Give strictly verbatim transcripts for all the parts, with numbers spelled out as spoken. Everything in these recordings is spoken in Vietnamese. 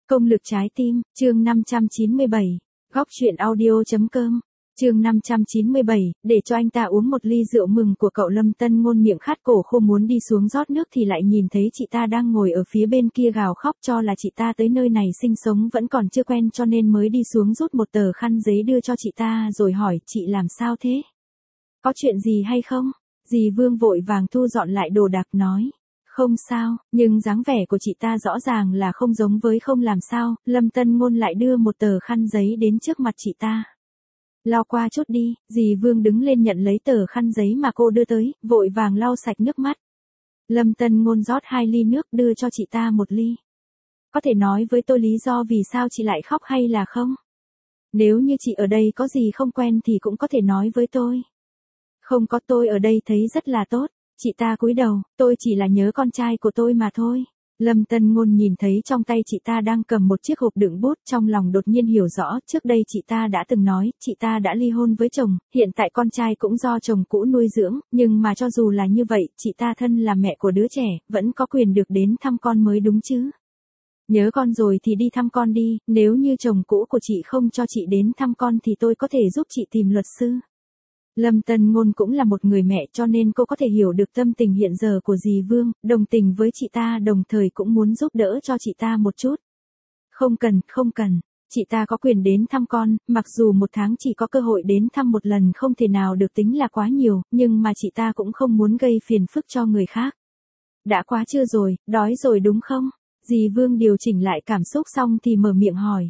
Công lực trái tim, chương năm trăm chín mươi bảy, góc truyện audio.com, chương năm trăm chín mươi bảy, để cho anh ta uống một ly rượu mừng của cậu. Lâm Tân Ngôn miệng khát cổ khô muốn đi xuống rót nước thì lại nhìn thấy chị ta đang ngồi ở phía bên kia gào khóc, cho là chị ta tới nơi này sinh sống vẫn còn chưa quen cho nên mới đi xuống rút một tờ khăn giấy đưa cho chị ta rồi hỏi chị làm sao thế? Có chuyện gì hay không? Dì Vương vội vàng thu dọn lại đồ đạc nói. Không sao, nhưng dáng vẻ của chị ta rõ ràng là không giống với không làm sao. Lâm Tân Ngôn lại đưa một tờ khăn giấy đến trước mặt chị ta. Lau qua chút đi. Dì Vương đứng lên nhận lấy tờ khăn giấy mà cô đưa tới, vội vàng lau sạch nước mắt. Lâm Tân Ngôn rót hai ly nước đưa cho chị ta một ly. Có thể nói với tôi lý do vì sao chị lại khóc hay là không? Nếu như chị ở đây có gì không quen thì cũng có thể nói với tôi. Không có, tôi ở đây thấy rất là tốt. Chị ta cúi đầu, tôi chỉ là nhớ con trai của tôi mà thôi. Lâm Tân Ngôn nhìn thấy trong tay chị ta đang cầm một chiếc hộp đựng bút, trong lòng đột nhiên hiểu rõ, trước đây chị ta đã từng nói, chị ta đã ly hôn với chồng, hiện tại con trai cũng do chồng cũ nuôi dưỡng, nhưng mà cho dù là như vậy, chị ta thân là mẹ của đứa trẻ, vẫn có quyền được đến thăm con mới đúng chứ. Nhớ con rồi thì đi thăm con đi, nếu như chồng cũ của chị không cho chị đến thăm con thì tôi có thể giúp chị tìm luật sư. Lâm Tân Ngôn cũng là một người mẹ cho nên cô có thể hiểu được tâm tình hiện giờ của dì Vương, đồng tình với chị ta đồng thời cũng muốn giúp đỡ cho chị ta một chút. Không cần, không cần, chị ta có quyền đến thăm con, mặc dù một tháng chỉ có cơ hội đến thăm một lần không thể nào được tính là quá nhiều, nhưng mà chị ta cũng không muốn gây phiền phức cho người khác. Đã quá trưa rồi, đói rồi đúng không? Dì Vương điều chỉnh lại cảm xúc xong thì mở miệng hỏi.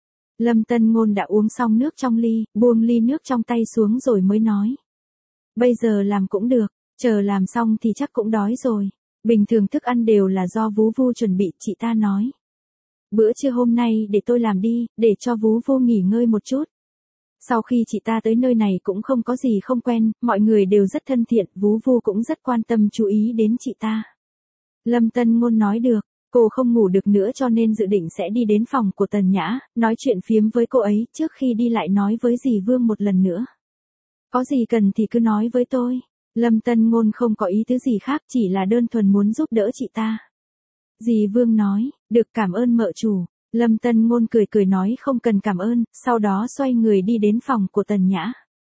Lâm Tân Ngôn đã uống xong nước trong ly, buông ly nước trong tay xuống rồi mới nói. Bây giờ làm cũng được, chờ làm xong thì chắc cũng đói rồi. Bình thường thức ăn đều là do Vú Vu chuẩn bị, chị ta nói. Bữa trưa hôm nay để tôi làm đi, để cho Vú Vu nghỉ ngơi một chút. Sau khi chị ta tới nơi này cũng không có gì không quen, mọi người đều rất thân thiện, Vú Vu cũng rất quan tâm chú ý đến chị ta. Lâm Tân Ngôn nói được. Cô không ngủ được nữa cho nên dự định sẽ đi đến phòng của Tần Nhã, nói chuyện phiếm với cô ấy, trước khi đi lại nói với dì Vương một lần nữa. Có gì cần thì cứ nói với tôi. Lâm Tân Ngôn không có ý tứ gì khác, chỉ là đơn thuần muốn giúp đỡ chị ta. Dì Vương nói, được, cảm ơn mợ chủ. Lâm Tân Ngôn cười cười nói không cần cảm ơn, sau đó xoay người đi đến phòng của Tần Nhã.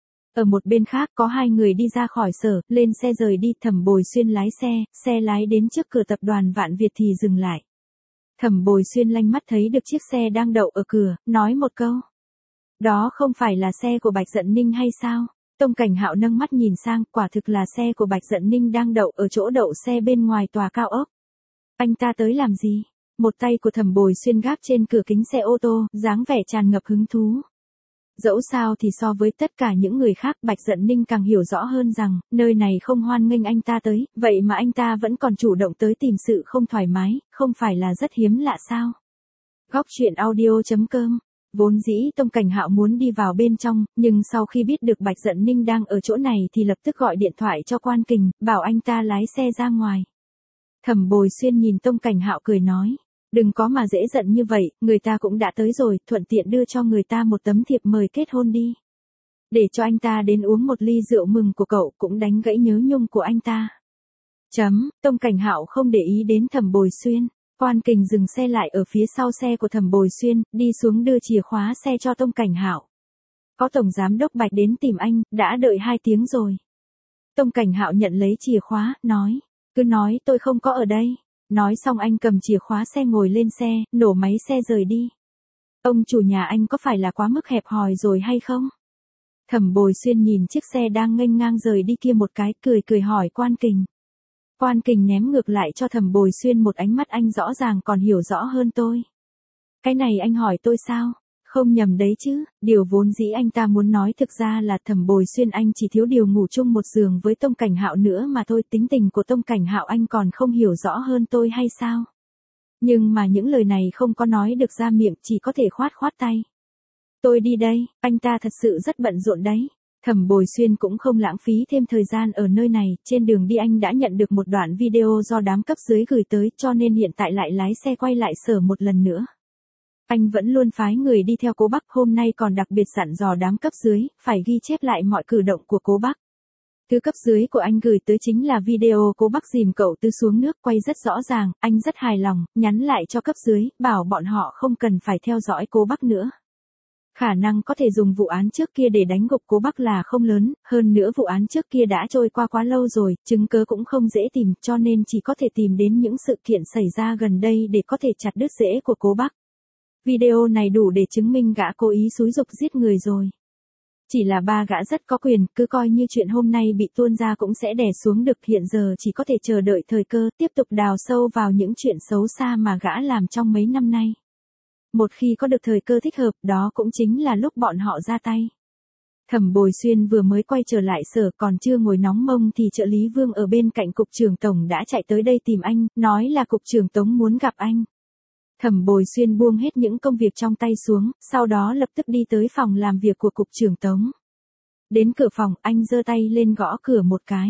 Ở một bên khác có hai người đi ra khỏi sở, lên xe rời đi. Thẩm Bồi Xuyên lái xe, xe lái đến trước cửa tập đoàn Vạn Việt thì dừng lại. Thẩm Bồi Xuyên lanh mắt thấy được chiếc xe đang đậu ở cửa, nói một câu. Đó không phải là xe của Bạch Dận Ninh hay sao? Tông Cảnh Hạo nâng mắt nhìn sang, quả thực là xe của Bạch Dận Ninh đang đậu ở chỗ đậu xe bên ngoài tòa cao ốc. Anh ta tới làm gì? Một tay của Thẩm Bồi Xuyên gác trên cửa kính xe ô tô, dáng vẻ tràn ngập hứng thú. Dẫu sao thì so với tất cả những người khác, Bạch Dận Ninh càng hiểu rõ hơn rằng, nơi này không hoan nghênh anh ta tới, vậy mà anh ta vẫn còn chủ động tới tìm sự không thoải mái, không phải là rất hiếm lạ sao? Góc truyện audio.com. Vốn dĩ Tông Cảnh Hạo muốn đi vào bên trong, nhưng sau khi biết được Bạch Dận Ninh đang ở chỗ này thì lập tức gọi điện thoại cho Quan Kình, bảo anh ta lái xe ra ngoài. Thẩm Bồi Xuyên nhìn Tông Cảnh Hạo cười nói. Đừng có mà dễ giận như vậy, người ta cũng đã tới rồi, thuận tiện đưa cho người ta một tấm thiệp mời kết hôn đi. Để cho anh ta đến uống một ly rượu mừng của cậu cũng đánh gãy nhớ nhung của anh ta. Chấm, Tông Cảnh Hạo không để ý đến Thẩm Bồi Xuyên. Quan Kình dừng xe lại ở phía sau xe của Thẩm Bồi Xuyên, đi xuống đưa chìa khóa xe cho Tông Cảnh Hạo. Có Tổng Giám Đốc Bạch đến tìm anh, đã đợi hai tiếng rồi. Tông Cảnh Hạo nhận lấy chìa khóa, nói. Cứ nói tôi không có ở đây. Nói xong anh cầm chìa khóa xe ngồi lên xe, nổ máy xe rời đi. Ông chủ nhà anh có phải là quá mức hẹp hòi rồi hay không? Thẩm Bồi Xuyên nhìn chiếc xe đang nghênh ngang rời đi kia một cái, cười cười hỏi Quan Kình. Quan Kình ném ngược lại cho Thẩm Bồi Xuyên một ánh mắt, anh rõ ràng còn hiểu rõ hơn tôi. Cái này anh hỏi tôi sao? Không nhầm đấy chứ, điều vốn dĩ anh ta muốn nói thực ra là Thẩm Bồi Xuyên anh chỉ thiếu điều ngủ chung một giường với Tông Cảnh Hạo nữa mà thôi, tính tình của Tông Cảnh Hạo anh còn không hiểu rõ hơn tôi hay sao? Nhưng mà những lời này không có nói được ra miệng, chỉ có thể khoát khoát tay. Tôi đi đây, anh ta thật sự rất bận rộn đấy. Thẩm Bồi Xuyên cũng không lãng phí thêm thời gian ở nơi này, trên đường đi anh đã nhận được một đoạn video do đám cấp dưới gửi tới cho nên hiện tại lại lái xe quay lại sở một lần nữa. Anh vẫn luôn phái người đi theo Cố Bắc, hôm nay còn đặc biệt dặn dò đám cấp dưới, phải ghi chép lại mọi cử động của Cố Bắc. Thứ cấp dưới của anh gửi tới chính là video cô Bắc dìm cậu Tư xuống nước quay rất rõ ràng, anh rất hài lòng, nhắn lại cho cấp dưới, bảo bọn họ không cần phải theo dõi cô Bắc nữa. Khả năng có thể dùng vụ án trước kia để đánh gục cô Bắc là không lớn, hơn nữa vụ án trước kia đã trôi qua quá lâu rồi, chứng cứ cũng không dễ tìm, cho nên chỉ có thể tìm đến những sự kiện xảy ra gần đây để có thể chặt đứt rễ của cô Bắc. Video này đủ để chứng minh gã cố ý xúi giục giết người rồi. Chỉ là ba gã rất có quyền, cứ coi như chuyện hôm nay bị tuôn ra cũng sẽ đè xuống được, hiện giờ chỉ có thể chờ đợi thời cơ, tiếp tục đào sâu vào những chuyện xấu xa mà gã làm trong mấy năm nay. Một khi có được thời cơ thích hợp, đó cũng chính là lúc bọn họ ra tay. Thẩm Bồi Xuyên vừa mới quay trở lại sở, còn chưa ngồi nóng mông thì trợ lý Vương ở bên cạnh cục trưởng tổng đã chạy tới đây tìm anh, nói là cục trưởng Tống muốn gặp anh. Thẩm Bồi Xuyên buông hết những công việc trong tay xuống, sau đó lập tức đi tới phòng làm việc của cục trưởng Tống. Đến cửa phòng, anh giơ tay lên gõ cửa một cái.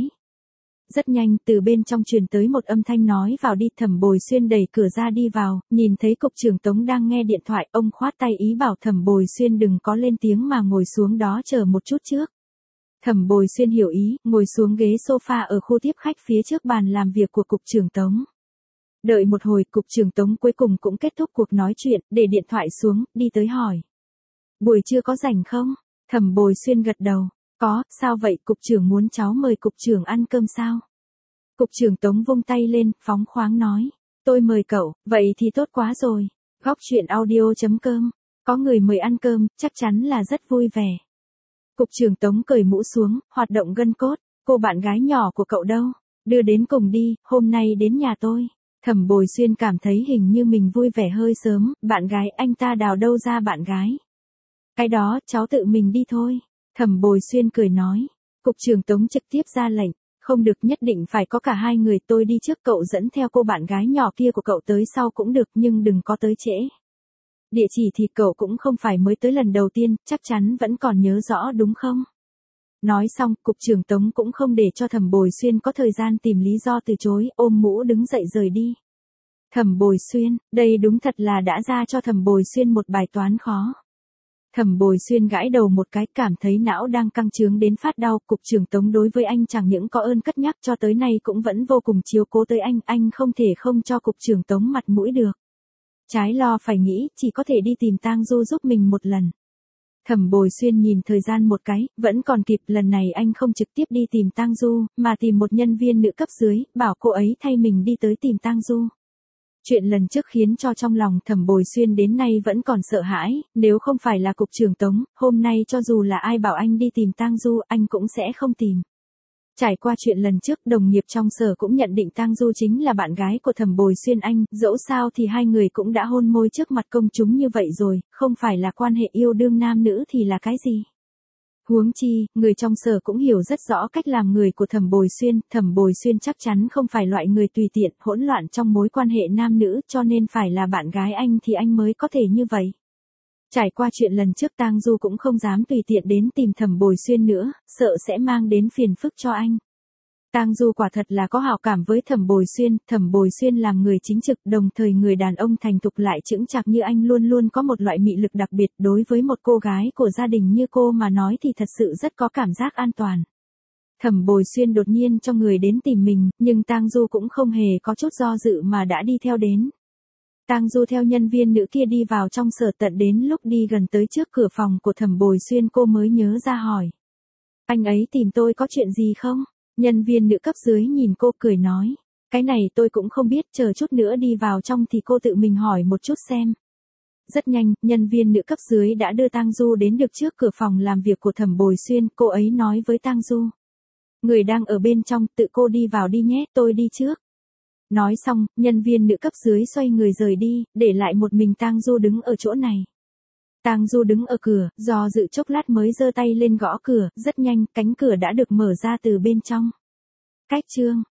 Rất nhanh, từ bên trong truyền tới một âm thanh nói vào đi. Thẩm Bồi Xuyên đẩy cửa ra đi vào, nhìn thấy cục trưởng Tống đang nghe điện thoại, ông khoát tay ý bảo Thẩm Bồi Xuyên đừng có lên tiếng mà ngồi xuống đó chờ một chút trước. Thẩm Bồi Xuyên hiểu ý, ngồi xuống ghế sofa ở khu tiếp khách phía trước bàn làm việc của cục trưởng Tống. Đợi một hồi, cục trưởng Tống cuối cùng cũng kết thúc cuộc nói chuyện, để điện thoại xuống, đi tới hỏi. Buổi trưa có rảnh không? Thẩm Bồi Xuyên gật đầu. Có, sao vậy, cục trưởng muốn cháu mời cục trưởng ăn cơm sao? Cục trưởng Tống vung tay lên, phóng khoáng nói. Tôi mời cậu, vậy thì tốt quá rồi. Góc chuyện audio chấm com. Có người mời ăn cơm, chắc chắn là rất vui vẻ. Cục trưởng Tống cởi mũ xuống, hoạt động gân cốt. Cô bạn gái nhỏ của cậu đâu? Đưa đến cùng đi, hôm nay đến nhà tôi. Thẩm Bồi Xuyên cảm thấy hình như mình vui vẻ hơi sớm, bạn gái anh ta đào đâu ra bạn gái. Cái đó, cháu tự mình đi thôi. Thẩm Bồi Xuyên cười nói. Cục trưởng Tống trực tiếp ra lệnh. Không được, nhất định phải có cả hai người, tôi đi trước, cậu dẫn theo cô bạn gái nhỏ kia của cậu tới sau cũng được, nhưng đừng có tới trễ. Địa chỉ thì cậu cũng không phải mới tới lần đầu tiên, chắc chắn vẫn còn nhớ rõ đúng không? Nói xong, cục trưởng Tống cũng không để cho Thẩm Bồi Xuyên có thời gian tìm lý do từ chối, ôm mũ đứng dậy rời đi. Thẩm Bồi Xuyên, đây đúng thật là đã ra cho Thẩm Bồi Xuyên một bài toán khó. Thẩm Bồi Xuyên gãi đầu một cái, cảm thấy não đang căng trướng đến phát đau. Cục trưởng Tống đối với anh chẳng những có ơn cất nhắc, cho tới nay cũng vẫn vô cùng chiếu cố tới anh, anh không thể không cho cục trưởng Tống mặt mũi được. Trái lo phải nghĩ, chỉ có thể đi tìm Tang Du giúp mình một lần. Thẩm Bồi Xuyên nhìn thời gian một cái, vẫn còn kịp, lần này anh không trực tiếp đi tìm Tang Du, mà tìm một nhân viên nữ cấp dưới, bảo cô ấy thay mình đi tới tìm Tang Du. Chuyện lần trước khiến cho trong lòng Thẩm Bồi Xuyên đến nay vẫn còn sợ hãi, nếu không phải là cục trưởng Tống, hôm nay cho dù là ai bảo anh đi tìm Tang Du, anh cũng sẽ không tìm. Trải qua chuyện lần trước, đồng nghiệp trong sở cũng nhận định Tang Du chính là bạn gái của Thẩm Bồi Xuyên anh, dẫu sao thì hai người cũng đã hôn môi trước mặt công chúng như vậy rồi, không phải là quan hệ yêu đương nam nữ thì là cái gì? Huống chi, người trong sở cũng hiểu rất rõ cách làm người của Thẩm Bồi Xuyên, Thẩm Bồi Xuyên chắc chắn không phải loại người tùy tiện, hỗn loạn trong mối quan hệ nam nữ, cho nên phải là bạn gái anh thì anh mới có thể như vậy. Trải qua chuyện lần trước, Tang Du cũng không dám tùy tiện đến tìm Thẩm Bồi Xuyên nữa, sợ sẽ mang đến phiền phức cho anh. Tang Du quả thật là có hảo cảm với Thẩm Bồi Xuyên, Thẩm Bồi Xuyên làm người chính trực, đồng thời người đàn ông thành thục lại chững chạc như anh luôn luôn có một loại mị lực đặc biệt, đối với một cô gái của gia đình như cô mà nói thì thật sự rất có cảm giác an toàn. Thẩm Bồi Xuyên đột nhiên cho người đến tìm mình, nhưng Tang Du cũng không hề có chút do dự mà đã đi theo đến. Tang Du theo nhân viên nữ kia đi vào trong sở, tận đến lúc đi gần tới trước cửa phòng của Thẩm Bồi Xuyên cô mới nhớ ra hỏi. Anh ấy tìm tôi có chuyện gì không? Nhân viên nữ cấp dưới nhìn cô cười nói. Cái này tôi cũng không biết, chờ chút nữa đi vào trong thì cô tự mình hỏi một chút xem. Rất nhanh, nhân viên nữ cấp dưới đã đưa Tang Du đến được trước cửa phòng làm việc của Thẩm Bồi Xuyên, cô ấy nói với Tang Du. Người đang ở bên trong, tự cô đi vào đi nhé, tôi đi trước. Nói xong, nhân viên nữ cấp dưới xoay người rời đi, để lại một mình Tang Du đứng ở chỗ này. Tang Du đứng ở cửa, do dự chốc lát mới giơ tay lên gõ cửa, rất nhanh, cánh cửa đã được mở ra từ bên trong. Cách chương